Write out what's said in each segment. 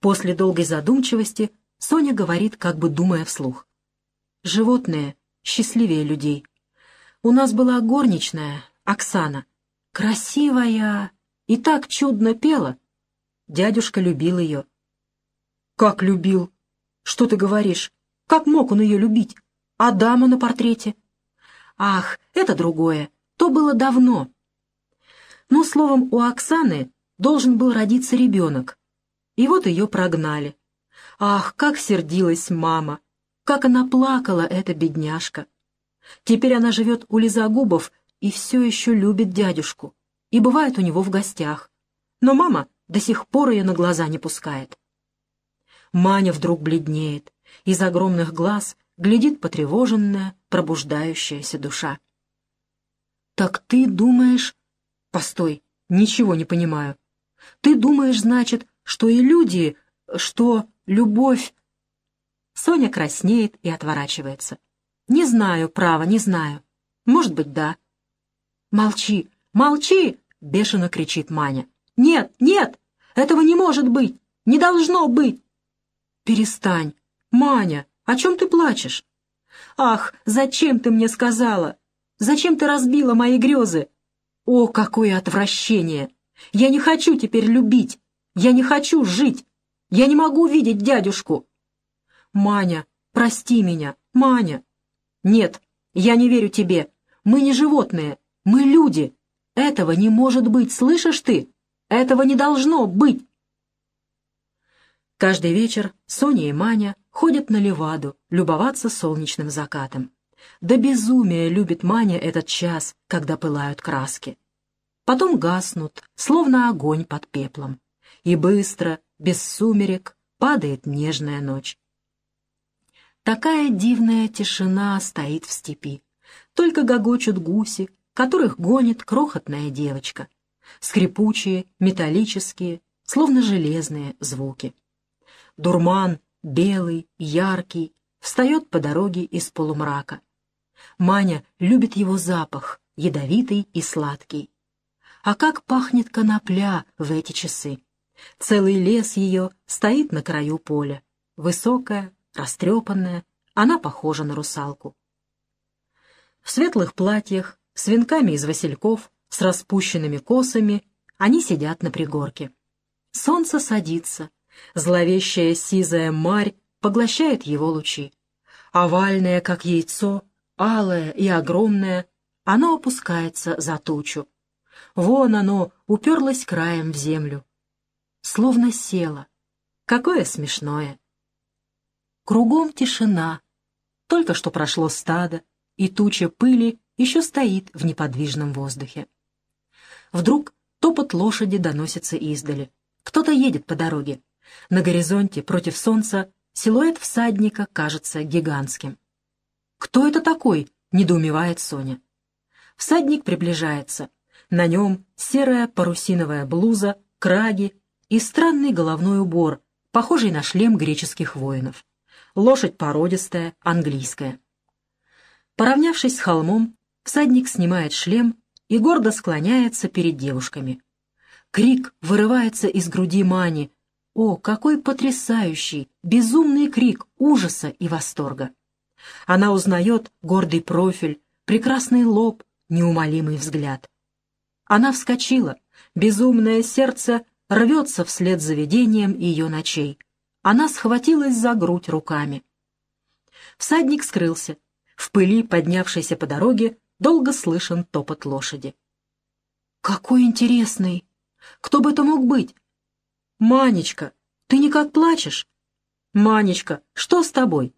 После долгой задумчивости Соня говорит, как бы думая вслух. «Животные счастливее людей. У нас была горничная, Оксана. Красивая и так чудно пела. Дядюшка любил ее». «Как любил? Что ты говоришь? Как мог он ее любить? А дама на портрете?» «Ах, это другое. То было давно». Ну, словом, у Оксаны должен был родиться ребенок. И вот ее прогнали. Ах, как сердилась мама! Как она плакала, эта бедняжка! Теперь она живет у Лизагубов и все еще любит дядюшку. И бывает у него в гостях. Но мама до сих пор ее на глаза не пускает. Маня вдруг бледнеет. Из огромных глаз глядит потревоженная, пробуждающаяся душа. «Так ты думаешь...» «Постой, ничего не понимаю. Ты думаешь, значит, что и люди, что любовь...» Соня краснеет и отворачивается. «Не знаю, право, не знаю. Может быть, да». «Молчи, молчи!» — бешено кричит Маня. «Нет, нет! Этого не может быть! Не должно быть!» «Перестань! Маня, о чем ты плачешь?» «Ах, зачем ты мне сказала? Зачем ты разбила мои грезы? О, какое отвращение! Я не хочу теперь любить! Я не хочу жить! Я не могу видеть дядюшку!» «Маня, прости меня, Маня!» «Нет, я не верю тебе. Мы не животные, мы люди. Этого не может быть, слышишь ты? Этого не должно быть!» Каждый вечер Соня и Маня ходят на Леваду любоваться солнечным закатом. До безумия любит Маня этот час, когда пылают краски. Потом гаснут, словно огонь под пеплом. И быстро, без сумерек, падает нежная ночь. Такая дивная тишина стоит в степи. Только гогочут гуси, которых гонит крохотная девочка. Скрипучие, металлические, словно железные звуки. Дурман, белый, яркий, встает по дороге из полумрака. Маня любит его запах, ядовитый и сладкий. А как пахнет конопля в эти часы! Целый лес ее стоит на краю поля. Высокая, растрепанная, она похожа на русалку. В светлых платьях, с венками из васильков, с распущенными косами, они сидят на пригорке. Солнце садится, зловещая сизая марь поглощает его лучи. Овальное, как яйцо, алое и огромное, оно опускается за тучу. Вон оно уперлось краем в землю. Словно село. Какое смешное! Кругом тишина. Только что прошло стадо, и туча пыли еще стоит в неподвижном воздухе. Вдруг топот лошади доносится издали. Кто-то едет по дороге. На горизонте, против солнца, силуэт всадника кажется гигантским. «Кто это такой?» — недоумевает Соня. Всадник приближается. На нем серая парусиновая блуза, краги и странный головной убор, похожий на шлем греческих воинов. Лошадь породистая, английская. Поравнявшись с холмом, всадник снимает шлем и гордо склоняется перед девушками. Крик вырывается из груди Мани. О, какой потрясающий, безумный крик ужаса и восторга! Она узнает гордый профиль, прекрасный лоб, неумолимый взгляд. Она вскочила, безумное сердце рвется вслед за видением ее ночей. Она схватилась за грудь руками. Всадник скрылся. В пыли, поднявшейся по дороге, долго слышен топот лошади. «Какой интересный! Кто бы это мог быть? Манечка, ты никак плачешь? Манечка, что с тобой?»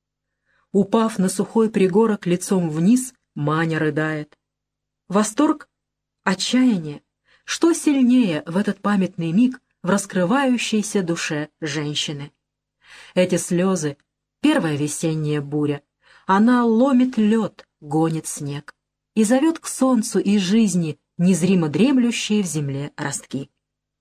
Упав на сухой пригорок лицом вниз, Маня рыдает. Восторг? Отчаяние? Что сильнее в этот памятный миг в раскрывающейся душе женщины? Эти слезы — первая весенняя буря. Она ломит лед, гонит снег и зовет к солнцу и жизни незримо дремлющие в земле ростки.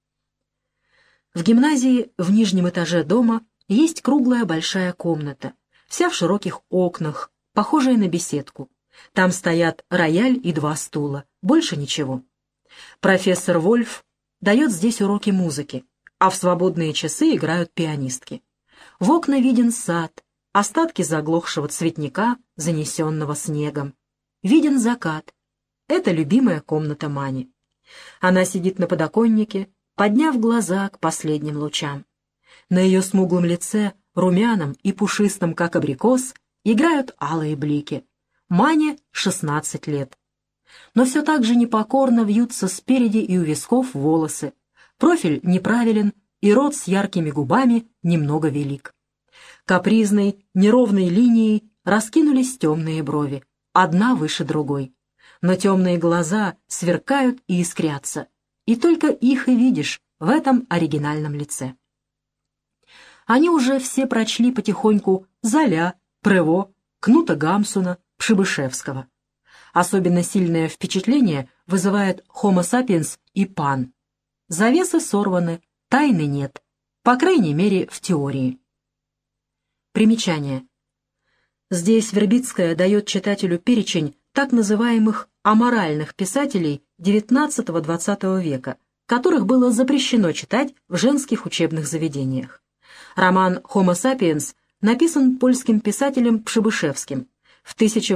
В гимназии в нижнем этаже дома есть круглая большая комната, вся в широких окнах, похожая на беседку. Там стоят рояль и 2 стула, больше ничего. Профессор Вольф дает здесь уроки музыки. а в свободные часы играют пианистки. В окна виден сад, остатки заглохшего цветника, занесенного снегом. Виден закат. Это любимая комната Мани. Она сидит на подоконнике, подняв глаза к последним лучам. На ее смуглом лице, румяном и пушистом, как абрикос, играют алые блики. Мане 16 лет. Но все так же непокорно вьются спереди и у висков волосы. Профиль неправилен, и рот с яркими губами немного велик. Капризной, неровной линией раскинулись темные брови, одна выше другой. Но темные глаза сверкают и искрятся, и только их и видишь в этом оригинальном лице. Они уже все прочли потихоньку Золя, Прево, Кнута Гамсуна, Пшибышевского. Особенно сильное впечатление вызывает «Homo sapiens» и «Пан». Завесы сорваны, тайны нет, по крайней мере, в теории. Примечание. Здесь Вербицкая дает читателю перечень так называемых аморальных писателей XIX-XX века, которых было запрещено читать в женских учебных заведениях. Роман «Homo sapiens» написан польским писателем Пшибышевским в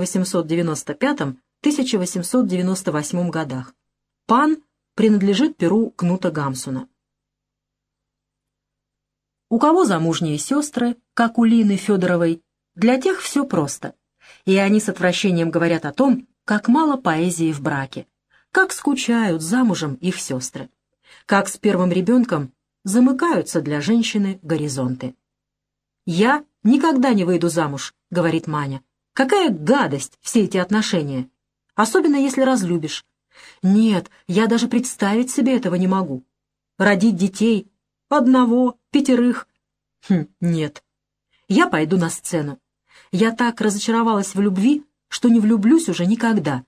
1895-1898 годах. «Пан» принадлежит перу Кнута Гамсуна. У кого замужние сестры, как у Лины Федоровой, для тех все просто, и они с отвращением говорят о том, как мало поэзии в браке, как скучают замужем их сестры, как с первым ребенком замыкаются для женщины горизонты. «Я никогда не выйду замуж», — говорит Маня. «Какая гадость все эти отношения, особенно если разлюбишь. Нет, я даже представить себе этого не могу. Родить детей, одного, 5. Нет. Я пойду на сцену. Я так разочаровалась в любви, что не влюблюсь уже никогда».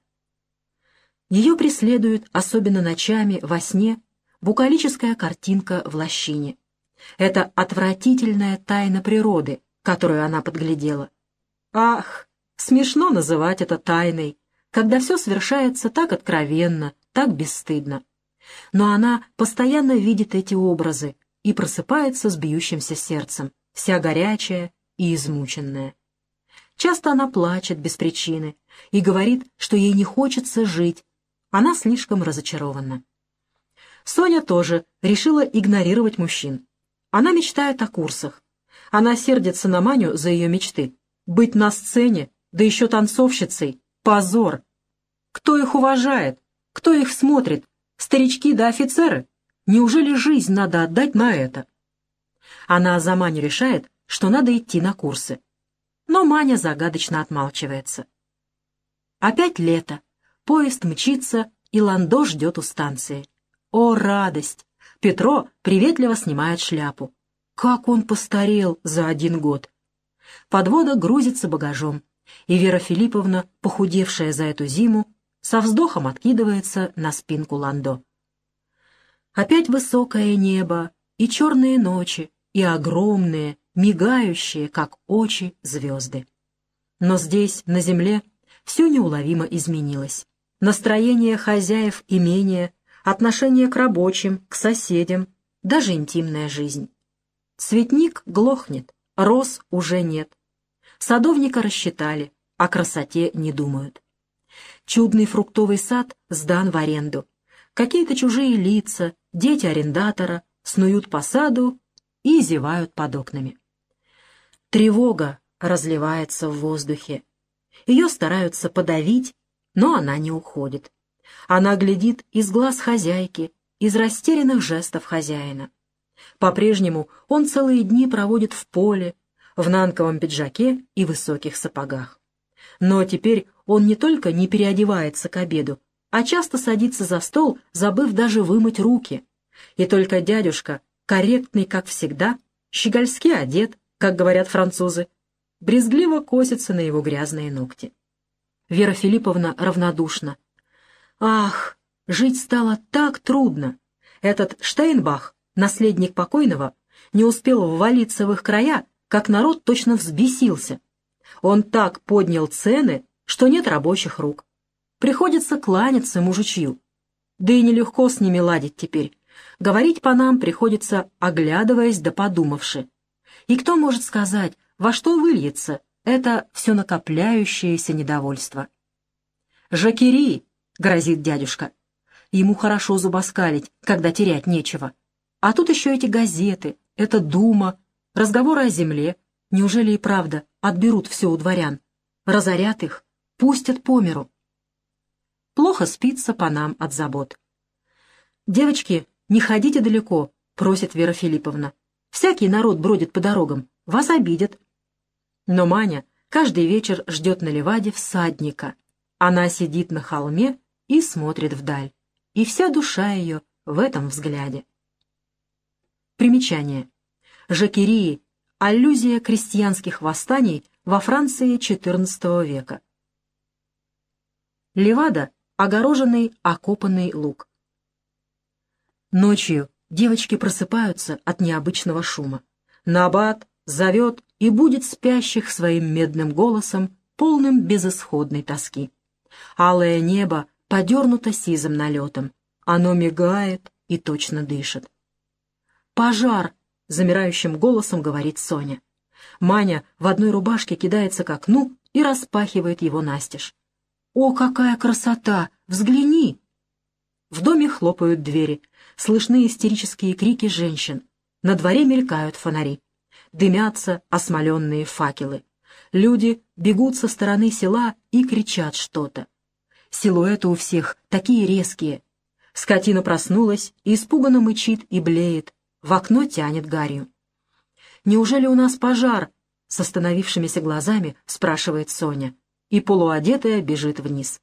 Ее преследует, особенно ночами, во сне, букалическая картинка в лощине. Это отвратительная тайна природы, которую она подглядела. Ах, смешно называть это тайной, когда все совершается так откровенно, так бесстыдно. Но она постоянно видит эти образы и просыпается с бьющимся сердцем, вся горячая и измученная. Часто она плачет без причины и говорит, что ей не хочется жить, она слишком разочарована. Соня тоже решила игнорировать мужчин. Она мечтает о курсах. Она сердится на Маню за ее мечты. Быть на сцене, да еще танцовщицей — позор. Кто их уважает? Кто их смотрит? Старички да офицеры? Неужели жизнь надо отдать на это? Она за Маню решает, что надо идти на курсы. Но Маня загадочно отмалчивается. Опять лето. Поезд мчится, и Ландо ждет у станции. О, радость! Петро приветливо снимает шляпу. Как он постарел за 1 год! Подвода грузится багажом, и Вера Филипповна, похудевшая за эту зиму, со вздохом откидывается на спинку Ландо. Опять высокое небо, и черные ночи, и огромные, мигающие, как очи, звезды. Но здесь, на земле, все неуловимо изменилось. Настроение хозяев имения, отношение к рабочим, к соседям, даже интимная жизнь. Цветник глохнет, роз уже нет. Садовника рассчитали, о красоте не думают. Чудный фруктовый сад сдан в аренду. Какие-то чужие лица, дети арендатора, снуют по саду и зевают под окнами. Тревога разливается в воздухе. Ее стараются подавить, но она не уходит. Она глядит из глаз хозяйки, из растерянных жестов хозяина. По-прежнему он целые дни проводит в поле, в нанковом пиджаке и высоких сапогах. Но теперь он не только не переодевается к обеду, а часто садится за стол, забыв даже вымыть руки. И только дядюшка, корректный, как всегда, щегольски одет, как говорят французы, брезгливо косится на его грязные ногти. Вера Филипповна равнодушна. Ах, жить стало так трудно. Этот Штейнбах, наследник покойного, не успел ввалиться в их края, как народ точно взбесился. Он так поднял цены, что нет рабочих рук. Приходится кланяться мужичью. Да и нелегко с ними ладить теперь. Говорить по нам приходится, оглядываясь да подумавши. И кто может сказать, во что выльется это все накопляющееся недовольство? «Жакери!» — грозит дядюшка. Ему хорошо зубоскалить, когда терять нечего. А тут еще эти газеты, эта дума, разговоры о земле. Неужели и правда отберут все у дворян? Разорят их, пустят по миру. Плохо спится по нам от забот. «Девочки, не ходите далеко», — просит Вера Филипповна. «Всякий народ бродит по дорогам, вас обидят». Но Маня каждый вечер ждет на леваде всадника. Она сидит на холме и смотрит вдаль, и вся душа ее в этом взгляде. Примечание. Жакерии — аллюзия крестьянских восстаний во Франции XIV века. Левада — огороженный, окопанный луг. Ночью девочки просыпаются от необычного шума. Набат зовет и будит спящих своим медным голосом, полным безысходной тоски. Алое небо подернуто сизым налетом. Оно мигает и точно дышит. «Пожар!» — замирающим голосом говорит Соня. Маня в одной рубашке кидается к окну и распахивает его настежь. «О, какая красота! Взгляни!» В доме хлопают двери. Слышны истерические крики женщин. На дворе мелькают фонари. Дымятся осмоленные факелы. Люди бегут со стороны села и кричат что-то. Силуэты у всех такие резкие. Скотина проснулась, испуганно мычит и блеет. В окно тянет гарью. «Неужели у нас пожар?» — с остановившимися глазами спрашивает Соня. И полуодетая бежит вниз.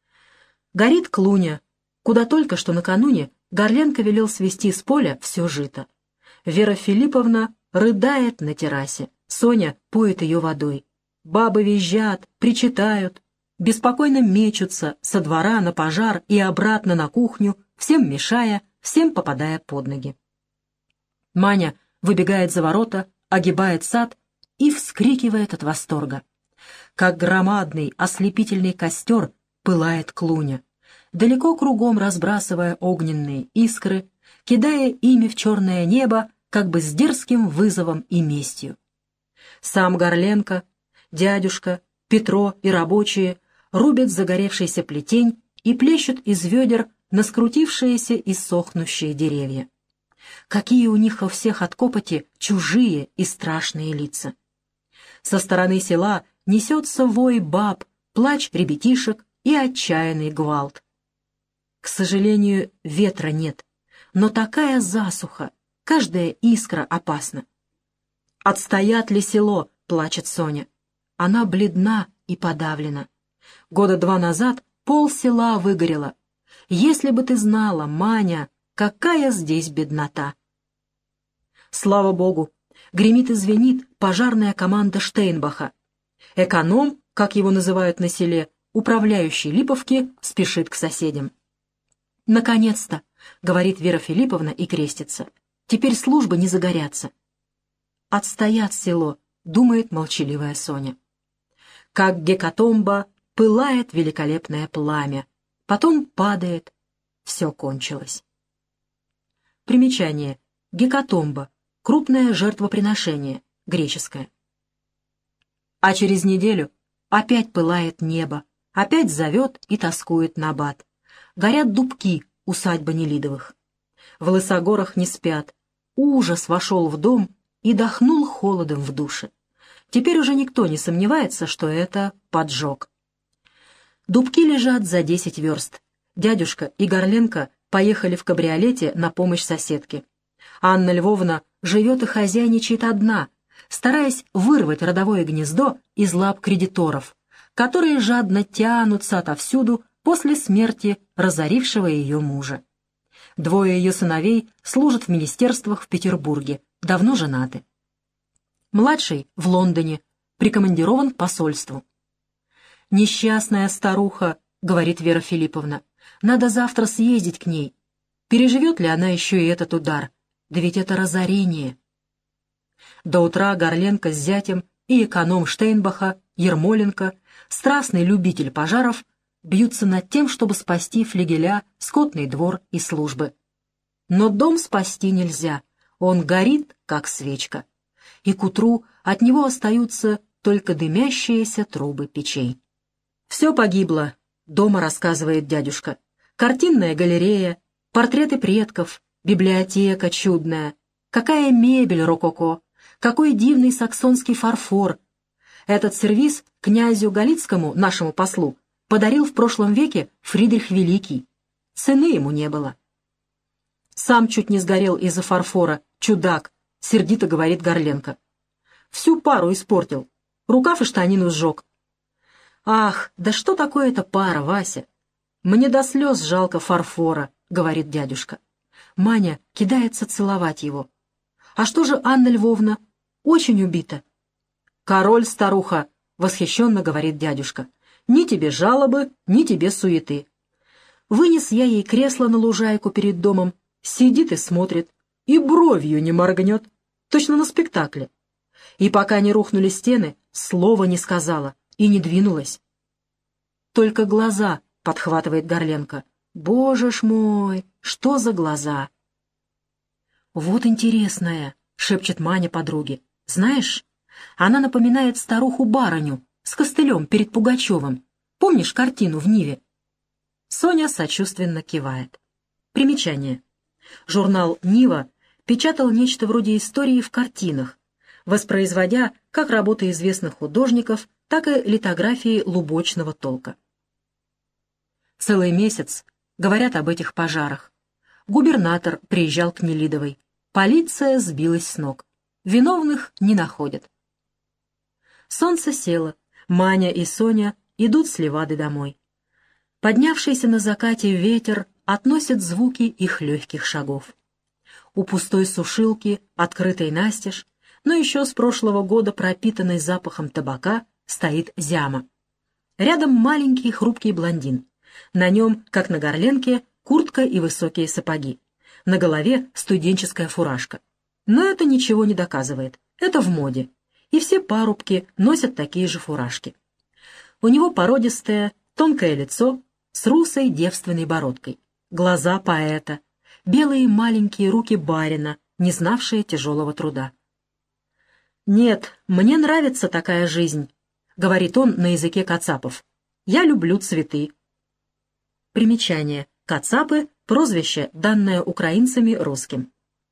Горит клуня, куда только что накануне Горленко велел свести с поля все жито. Вера Филипповна рыдает на террасе. Соня поет ее водой. Бабы визжат, причитают, беспокойно мечутся со двора на пожар и обратно на кухню, всем мешая, всем попадая под ноги. Маня выбегает за ворота, огибает сад и вскрикивает от восторга. Как громадный ослепительный костер пылает клуня, далеко кругом разбрасывая огненные искры, кидая ими в черное небо, как бы с дерзким вызовом и местью. Сам Горленко, дядюшка, Петро и рабочие рубят загоревшийся плетень и плещут из ведер на скрутившиеся и сохнущие деревья. Какие у них у всех от копоти чужие и страшные лица. Со стороны села несется вой баб, плач ребятишек и отчаянный гвалт. К сожалению, ветра нет, но такая засуха, каждая искра опасна. «Отстоят ли село?» — плачет Соня. Она бледна и подавлена. 2 года назад пол села выгорело. Если бы ты знала, Маня, какая здесь беднота! Слава богу, гремит и звенит пожарная команда Штейнбаха. Эконом, как его называют на селе, управляющий Липовки, спешит к соседям. «Наконец-то!» — говорит Вера Филипповна и крестится. «Теперь службы не загорятся». «Отстоят село», — думает молчаливая Соня. Как гекатомба пылает великолепное пламя, потом падает. Все кончилось. Примечание. Гекатомба. Крупное жертвоприношение. Греческое. А через неделю опять пылает небо, опять зовет и тоскует Набат. Горят дубки, усадьба Нелидовых. В Лысогорах не спят. Ужас вошел в дом и дохнул холодом в душе. Теперь уже никто не сомневается, что это поджог. Дубки лежат за 10 верст. Дядюшка и Горленко поехали в кабриолете на помощь соседке. Анна Львовна живет и хозяйничает одна, стараясь вырвать родовое гнездо из лап кредиторов, которые жадно тянутся отовсюду после смерти разорившего ее мужа. 2 ее сыновей служат в министерствах в Петербурге, давно женаты. Младший в Лондоне, прикомандирован к посольству. «Несчастная старуха», — говорит Вера Филипповна, — «надо завтра съездить к ней. Переживет ли она еще и этот удар? Да ведь это разорение». До утра Горленко с зятем и эконом Штейнбаха, Ермоленко, страстный любитель пожаров, бьются над тем, чтобы спасти флигеля, скотный двор и службы. Но дом спасти нельзя, он горит, как свечка, и к утру от него остаются только дымящиеся трубы печей. «Все погибло», — дома рассказывает дядюшка. «Картинная галерея, портреты предков, библиотека чудная, какая мебель рококо, какой дивный саксонский фарфор. Этот сервиз князю Галицкому, нашему послу, подарил в прошлом веке Фридрих Великий. Цены ему не было». «Сам чуть не сгорел из-за фарфора, чудак», — сердито говорит Горленко. «Всю пару испортил, рукав и штанину сжег». «Ах, да что такое эта пара, Вася? Мне до слез жалко фарфора», — говорит дядюшка. Маня кидается целовать его. «А что же Анна Львовна? Очень убита». «Король, старуха», — восхищенно говорит дядюшка. «Ни тебе жалобы, ни тебе суеты». Вынес я ей кресло на лужайку перед домом, сидит и смотрит, и бровью не моргнет, точно на спектакле. И пока не рухнули стены, слова не сказала и не двинулась. «Только глаза», — подхватывает Горленко. «Боже ж мой, что за глаза!» «Вот интересная», — шепчет Маня подруге. «Знаешь, она напоминает старуху-барыню с костылем перед Пугачевым. Помнишь картину в Ниве?» Соня сочувственно кивает. Примечание. Журнал «Нива» печатал нечто вроде истории в картинах, воспроизводя как работы известных художников, так и литографии лубочного толка. Целый месяц говорят об этих пожарах. Губернатор приезжал к Нелидовой. Полиция сбилась с ног. Виновных не находят. Солнце село. Маня и Соня идут с Левады домой. Поднявшийся на закате ветер относит звуки их легких шагов. У пустой сушилки, открытой настежь, но еще с прошлого года пропитанной запахом табака, стоит Зяма. Рядом маленький хрупкий блондин. На нем, как на Горленке, куртка и высокие сапоги. На голове студенческая фуражка. Но это ничего не доказывает. Это в моде. И все парубки носят такие же фуражки. У него породистое, тонкое лицо с русой девственной бородкой. Глаза поэта. Белые маленькие руки барина, не знавшие тяжелого труда. «Нет, мне нравится такая жизнь», — говорит он на языке кацапов. «Я люблю цветы». Примечание. Кацапы — прозвище, данное украинцами русским.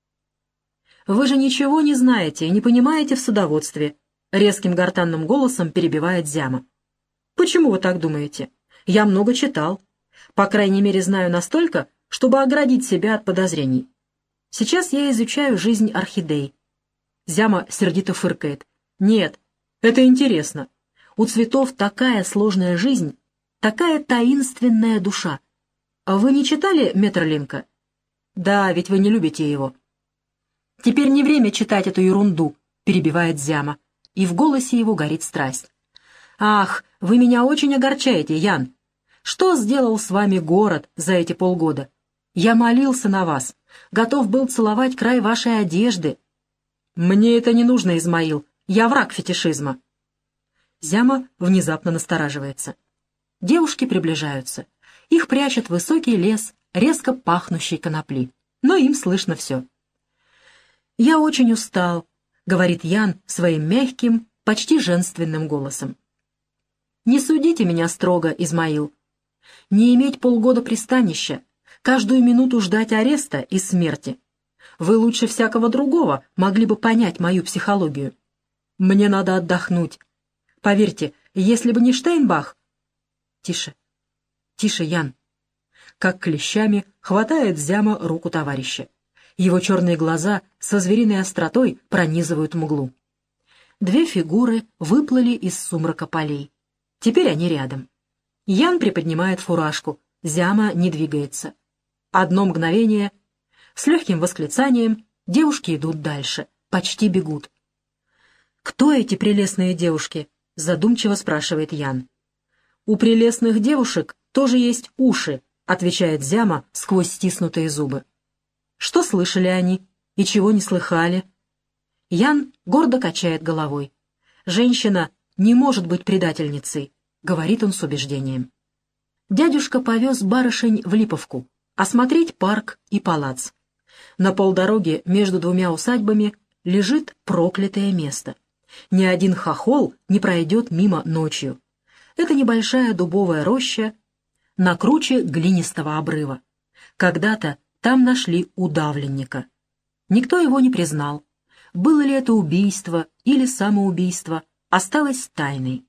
«Вы же ничего не знаете и не понимаете в садоводстве», — резким гортанным голосом перебивает Зяма. «Почему вы так думаете? Я много читал. По крайней мере, знаю настолько, чтобы оградить себя от подозрений. Сейчас я изучаю жизнь орхидей». Зяма сердито фыркает. «Нет, это интересно. У цветов такая сложная жизнь, такая таинственная душа. А вы не читали Метерлинка?» «Да, ведь вы не любите его». «Теперь не время читать эту ерунду», — перебивает Зяма, и в голосе его горит страсть. «Ах, вы меня очень огорчаете, Ян. Что сделал с вами город за эти полгода? Я молился на вас, готов был целовать край вашей одежды». «Мне это не нужно, Измаил, я враг фетишизма». Зяма внезапно настораживается. Девушки приближаются. Их прячет высокий лес, резко пахнущий конопли. Но им слышно все. «Я очень устал», — говорит Ян своим мягким, почти женственным голосом. «Не судите меня строго, Измаил. Не иметь полгода пристанища, каждую минуту ждать ареста и смерти. Вы лучше всякого другого могли бы понять мою психологию. Мне надо отдохнуть. Поверьте, если бы не Штейнбах...» «Тише, тише, Ян». Как клещами хватает Зяма руку товарища. Его черные глаза со звериной остротой пронизывают мглу. Две фигуры выплыли из сумрака полей. Теперь они рядом. Ян приподнимает фуражку, Зяма не двигается. Одно мгновение. С легким восклицанием девушки идут дальше, почти бегут. «Кто эти прелестные девушки?» — задумчиво спрашивает Ян. «У прелестных девушек тоже есть уши», — отвечает Зяма сквозь стиснутые зубы. «Что слышали они и чего не слыхали?» Ян гордо качает головой. «Женщина не может быть предательницей», — говорит он с убеждением. Дядюшка повез барышень в Липовку осмотреть парк и палац. На полдороге между двумя усадьбами лежит проклятое место. Ни один хохол не пройдет мимо ночью. Это небольшая дубовая роща на круче глинистого обрыва. Когда-то там нашли удавленника. Никто его не признал. Было ли это убийство или самоубийство, осталось тайной.